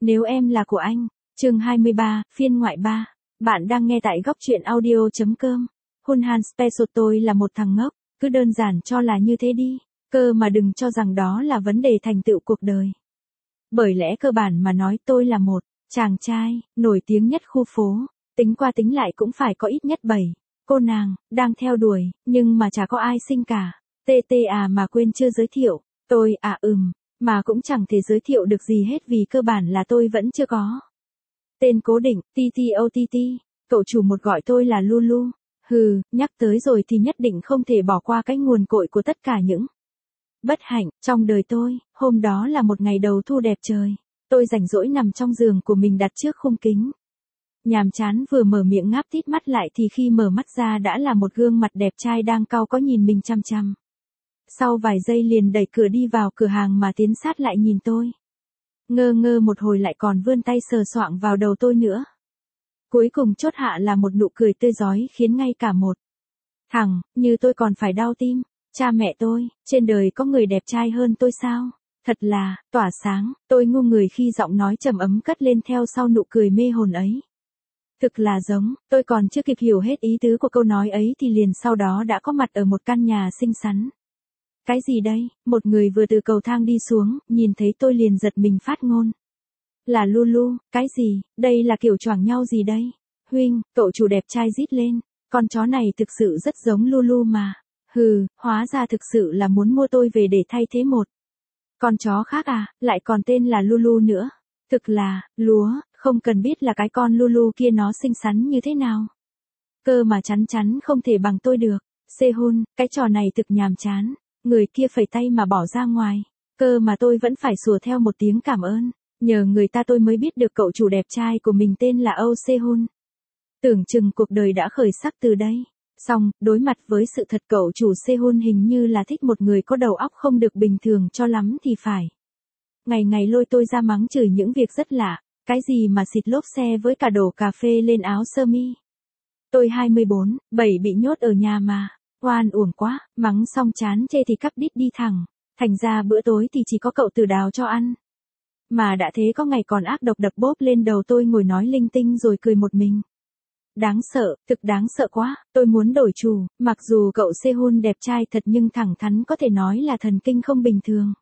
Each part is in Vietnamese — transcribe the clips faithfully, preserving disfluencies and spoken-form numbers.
Nếu em là của anh, chương hai mươi ba, phiên ngoại ba. Bạn đang nghe tại góc truyện audio chấm com. Hunhan Special tôi là một thằng ngốc, cứ đơn giản cho là như thế đi, cơ mà đừng cho rằng đó là vấn đề thành tựu cuộc đời. Bởi lẽ cơ bản mà nói tôi là một chàng trai nổi tiếng nhất khu phố, tính qua tính lại cũng phải có ít nhất bảy cô nàng đang theo đuổi, nhưng mà chả có ai xinh cả. Tê tê à mà quên chưa giới thiệu, tôi à ừm, mà cũng chẳng thể giới thiệu được gì hết vì cơ bản là tôi vẫn chưa có tên cố định. tê tê ô tê tê, cậu chủ một gọi tôi là Lulu. Hừ, nhắc tới rồi thì nhất định không thể bỏ qua cái nguồn cội của tất cả những bất hạnh trong đời tôi. Hôm đó là một ngày đầu thu đẹp trời, tôi rảnh rỗi nằm trong giường của mình đặt trước khung kính. Nhàm chán vừa mở miệng ngáp tít mắt lại thì khi mở mắt ra đã là một gương mặt đẹp trai đang cau có nhìn mình chăm chăm. Sau vài giây liền đẩy cửa đi vào cửa hàng mà tiến sát lại nhìn tôi. Ngơ ngơ một hồi lại còn vươn tay sờ soạng vào đầu tôi nữa. Cuối cùng chốt hạ là một nụ cười tươi rói khiến ngay cả một thằng như tôi còn phải đau tim. Cha mẹ tôi, trên đời có người đẹp trai hơn tôi sao? Thật là tỏa sáng. Tôi ngu người khi giọng nói trầm ấm cất lên theo sau nụ cười mê hồn ấy. Thực là giống, tôi còn chưa kịp hiểu hết ý tứ của câu nói ấy thì liền sau đó đã có mặt ở một căn nhà xinh xắn. Cái gì đây? Một người vừa từ cầu thang đi xuống, nhìn thấy tôi liền giật mình phát ngôn. Là Lulu, cái gì? Đây là kiểu choảng nhau gì đây? Huynh, cậu chủ đẹp trai rít lên, con chó này thực sự rất giống Lulu mà. Hừ, hóa ra thực sự là muốn mua tôi về để thay thế một con chó khác à, lại còn tên là Lulu nữa. Thực là, lúa, không cần biết là cái con Lulu kia nó xinh xắn như thế nào. Cơ mà chắn chắn không thể bằng tôi được. Sehun, cái trò này thực nhàm chán. Người kia phẩy tay mà bỏ ra ngoài. Cơ mà tôi vẫn phải sủa theo một tiếng cảm ơn. Nhờ người ta tôi mới biết được cậu chủ đẹp trai của mình tên là Âu Sehun. Tưởng chừng cuộc đời đã khởi sắc từ đây. Xong, đối mặt với sự thật cậu chủ Sehun hình như là thích một người có đầu óc không được bình thường cho lắm thì phải. Ngày ngày lôi tôi ra mắng chửi những việc rất lạ. Cái gì mà xịt lốp xe với cả đổ cà phê lên áo sơ mi. Tôi hai mươi bốn, bảy bị nhốt ở nhà mà. Oan uổng quá, mắng xong chán chê thì cắp đít đi thẳng. Thành ra bữa tối thì chỉ có cậu Tử đào cho ăn. Mà đã thế có ngày còn ác độc đập bốp lên đầu tôi ngồi nói linh tinh rồi cười một mình. Đáng sợ, thực đáng sợ quá, tôi muốn đổi chủ. Mặc dù cậu Sehun đẹp trai thật nhưng thẳng thắn có thể nói là thần kinh không bình thường.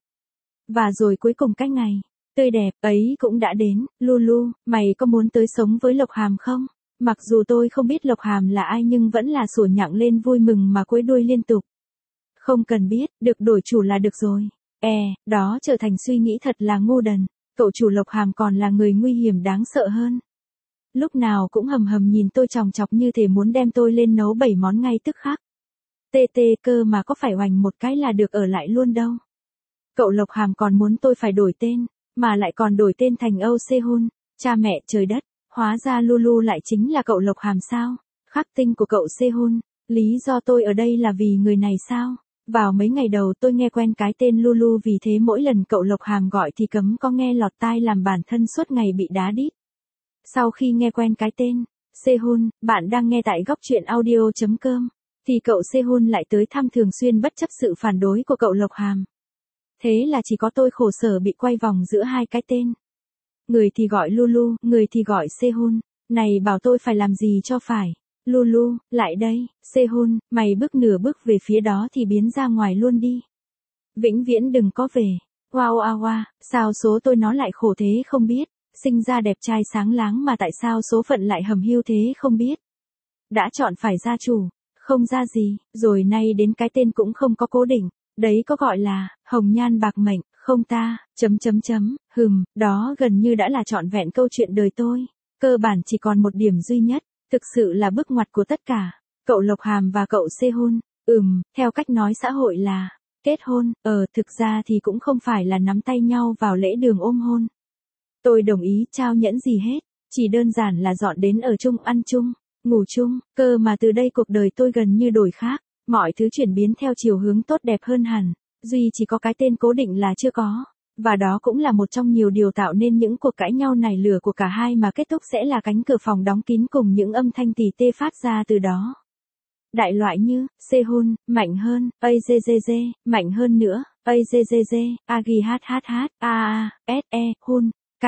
Và rồi cuối cùng cái ngày tươi đẹp ấy cũng đã đến. Lulu, mày có muốn tới sống với Lộc Hàm không? Mặc dù tôi không biết Lộc Hàm là ai nhưng vẫn là sủa nhặng lên vui mừng mà cúi đuôi liên tục. Không cần biết, được đổi chủ là được rồi. E, đó trở thành suy nghĩ thật là ngu đần. Cậu chủ Lộc Hàm còn là người nguy hiểm đáng sợ hơn. Lúc nào cũng hầm hầm nhìn tôi chòng chọc như thể muốn đem tôi lên nấu bảy món ngay tức khắc. Tê tê cơ mà có phải oành một cái là được ở lại luôn đâu. Cậu Lộc Hàm còn muốn tôi phải đổi tên, mà lại còn đổi tên thành Âu Sehun. Cha mẹ trời đất, hóa ra Lulu lại chính là cậu Lộc Hàm sao? Khắc tinh của cậu Sehun, lý do tôi ở đây là vì người này sao? Vào mấy ngày đầu tôi nghe quen cái tên Lulu vì thế mỗi lần cậu Lộc Hàm gọi thì cấm có nghe lọt tai làm bản thân suốt ngày bị đá đít. Sau khi nghe quen cái tên Sehun, bạn đang nghe tại góc truyện audio chấm com, thì cậu Sehun lại tới thăm thường xuyên bất chấp sự phản đối của cậu Lộc Hàm. Thế là chỉ có tôi khổ sở bị quay vòng giữa hai cái tên. Người thì gọi Lulu, người thì gọi Sehun. Này bảo tôi phải làm gì cho phải. Lulu, lại đây. Sehun, mày bước nửa bước về phía đó thì biến ra ngoài luôn đi. Vĩnh viễn đừng có về. Wow wow wow, sao số tôi nó lại khổ thế không biết. Sinh ra đẹp trai sáng láng mà tại sao số phận lại hầm hiu thế không biết. Đã chọn phải gia chủ, không ra gì, rồi nay đến cái tên cũng không có cố định. Đấy có gọi là hồng nhan bạc mệnh, không ta, chấm chấm chấm, hừm, đó gần như đã là trọn vẹn câu chuyện đời tôi. Cơ bản chỉ còn một điểm duy nhất, thực sự là bước ngoặt của tất cả. Cậu Lộc Hàm và cậu Sehun, ừm, theo cách nói xã hội là kết hôn, ờ thực ra thì cũng không phải là nắm tay nhau vào lễ đường ôm hôn. Tôi đồng ý trao nhẫn gì hết, chỉ đơn giản là dọn đến ở chung ăn chung, ngủ chung, cơ mà từ đây cuộc đời tôi gần như đổi khác. Mọi thứ chuyển biến theo chiều hướng tốt đẹp hơn hẳn, duy chỉ có cái tên cố định là chưa có, và đó cũng là một trong nhiều điều tạo nên những cuộc cãi nhau nảy lửa của cả hai mà kết thúc sẽ là cánh cửa phòng đóng kín cùng những âm thanh tỉ tê phát ra từ đó. Đại loại như, Sehun, mạnh hơn, Azz, mạnh hơn nữa, Azz, Agi hát hát hát, A A, S E, Hun, K,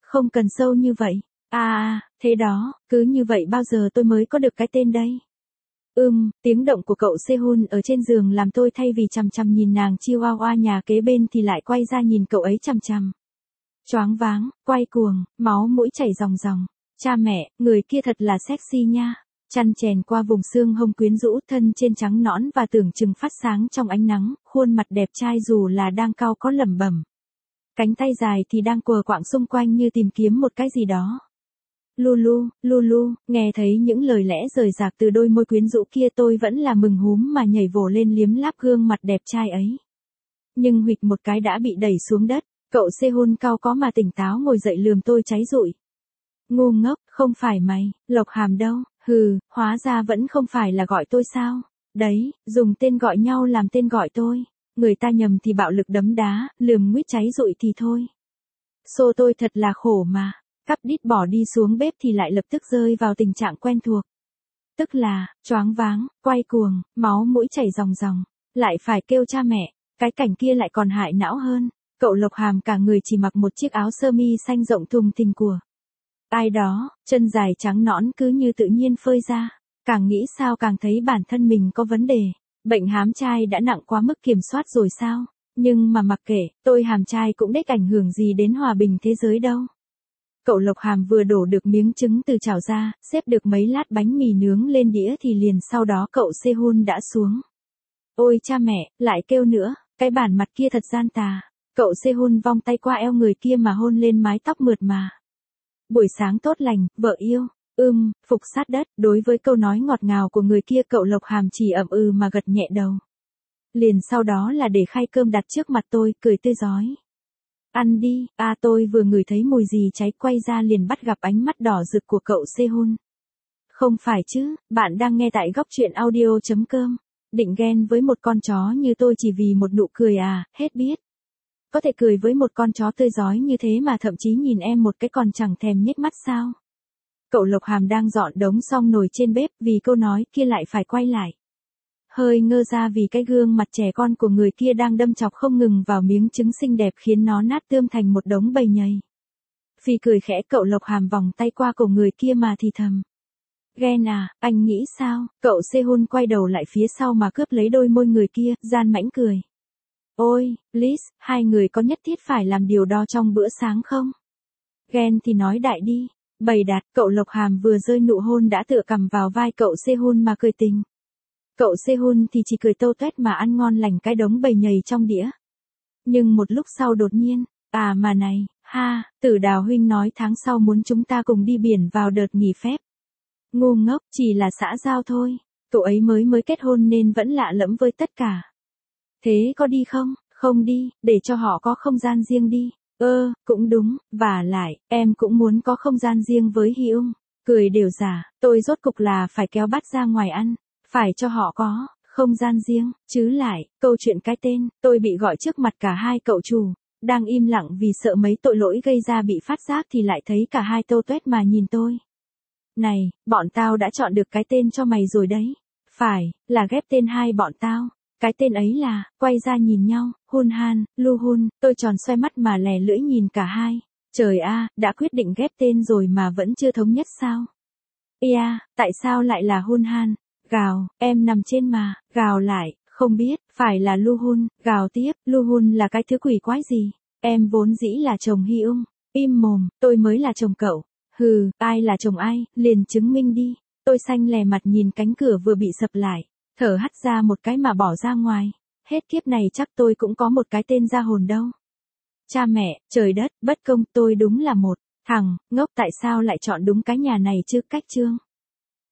Không cần sâu như vậy. À à, thế đó, cứ như vậy bao giờ tôi mới có được cái tên đây? Ừm, tiếng động của cậu Sehun ở trên giường làm tôi thay vì chằm chằm nhìn nàng Chihuahua nhà kế bên thì lại quay ra nhìn cậu ấy chằm chằm. Choáng váng, quay cuồng, máu mũi chảy ròng ròng. Cha mẹ, người kia thật là sexy nha. Chăn chèn qua vùng xương hông quyến rũ, thân trên trắng nõn và tưởng chừng phát sáng trong ánh nắng, khuôn mặt đẹp trai dù là đang cau có lẩm bẩm. Cánh tay dài thì đang quờ quạng xung quanh như tìm kiếm một cái gì đó. Lulu, Lulu, nghe thấy những lời lẽ rời rạc từ đôi môi quyến rũ kia tôi vẫn là mừng húm mà nhảy vồ lên liếm láp gương mặt đẹp trai ấy. Nhưng huỵch một cái đã bị đẩy xuống đất, cậu Sehun cau có mà tỉnh táo ngồi dậy lườm tôi cháy rụi. Ngu ngốc, không phải mày, Lộc Hàm đâu, hừ, hóa ra vẫn không phải là gọi tôi sao, đấy, dùng tên gọi nhau làm tên gọi tôi, người ta nhầm thì bạo lực đấm đá, lườm nguýt cháy rụi thì thôi. Xô tôi thật là khổ mà. Cắp đít bỏ đi xuống bếp thì lại lập tức rơi vào tình trạng quen thuộc. Tức là, choáng váng, quay cuồng, máu mũi chảy ròng ròng, lại phải kêu cha mẹ, cái cảnh kia lại còn hại não hơn. Cậu Lộc Hàm cả người chỉ mặc một chiếc áo sơ mi xanh rộng thùng thình của ai đó, chân dài trắng nõn cứ như tự nhiên phơi ra. Càng nghĩ sao càng thấy bản thân mình có vấn đề. Bệnh hám trai đã nặng quá mức kiểm soát rồi sao? Nhưng mà mặc kệ, tôi hàm trai cũng đếch ảnh hưởng gì đến hòa bình thế giới đâu. Cậu Lộc Hàm vừa đổ được miếng trứng từ chảo ra, xếp được mấy lát bánh mì nướng lên đĩa thì liền sau đó cậu Sehun đã xuống. Ôi cha mẹ, lại kêu nữa, cái bản mặt kia thật gian tà. Cậu Sehun vòng tay qua eo người kia mà hôn lên mái tóc mượt mà. Buổi sáng tốt lành, vợ yêu. Ưm, phục sát đất, đối với câu nói ngọt ngào của người kia cậu Lộc Hàm chỉ ậm ừ mà gật nhẹ đầu. Liền sau đó là để khay cơm đặt trước mặt tôi, cười tươi rói. Ăn đi, à tôi vừa ngửi thấy mùi gì cháy quay ra liền bắt gặp ánh mắt đỏ rực của cậu Sehun. Không phải chứ, bạn đang nghe tại góc truyện audio chấm com. Định ghen với một con chó như tôi chỉ vì một nụ cười à, hết biết. Có thể cười với một con chó tươi rói như thế mà thậm chí nhìn em một cái còn chẳng thèm nhếch mắt sao. Cậu Lộc Hàm đang dọn đống xong nồi trên bếp vì câu nói kia lại phải quay lại. Hơi ngơ ra vì cái gương mặt trẻ con của người kia đang đâm chọc không ngừng vào miếng trứng xinh đẹp khiến nó nát tươm thành một đống bầy nhầy. Phi cười khẽ cậu Lộc Hàm vòng tay qua cổ người kia mà thì thầm. Ghen à, anh nghĩ sao? Cậu Sehun quay đầu lại phía sau mà cướp lấy đôi môi người kia, gian mãnh cười. Ôi, Liz, hai người có nhất thiết phải làm điều đó trong bữa sáng không? Ghen thì nói đại đi. Bày đặt, cậu Lộc Hàm vừa rơi nụ hôn đã tựa cằm vào vai cậu Sehun mà cười tình. Cậu Sehun thì chỉ cười tâu tuét mà ăn ngon lành cái đống bầy nhầy trong đĩa. Nhưng một lúc sau đột nhiên, à mà này, ha, Tử Đào huynh nói tháng sau muốn chúng ta cùng đi biển vào đợt nghỉ phép. Ngu ngốc, chỉ là xã giao thôi, cậu ấy mới mới kết hôn nên vẫn lạ lẫm với tất cả. Thế có đi không? Không đi, để cho họ có không gian riêng đi. Ơ, cũng đúng, và lại, em cũng muốn có không gian riêng với Hyung. Cười đều giả, tôi rốt cục là phải kéo bắt ra ngoài ăn. Phải cho họ có không gian riêng, chứ lại, câu chuyện cái tên, tôi bị gọi trước mặt cả hai cậu chủ, đang im lặng vì sợ mấy tội lỗi gây ra bị phát giác thì lại thấy cả hai tâu tuét mà nhìn tôi. Này, bọn tao đã chọn được cái tên cho mày rồi đấy. Phải, là ghép tên hai bọn tao. Cái tên ấy là, quay ra nhìn nhau, Hun Han, Lu Hun, tôi tròn xoay mắt mà lè lưỡi nhìn cả hai. Trời a, đã quyết định ghép tên rồi mà vẫn chưa thống nhất sao? Ia, tại sao lại là Hun Han? Gào, em nằm trên mà, gào lại, không biết, phải là Lu Hun, gào tiếp, Lu Hun là cái thứ quỷ quái gì? Em vốn dĩ là chồng Hyung, im mồm, tôi mới là chồng cậu. Hừ, ai là chồng ai, liền chứng minh đi. Tôi xanh lè mặt nhìn cánh cửa vừa bị sập lại, thở hắt ra một cái mà bỏ ra ngoài. Hết kiếp này chắc tôi cũng có một cái tên ra hồn đâu. Cha mẹ, trời đất, bất công, tôi đúng là một thằng ngốc, tại sao lại chọn đúng cái nhà này chứ cách chương.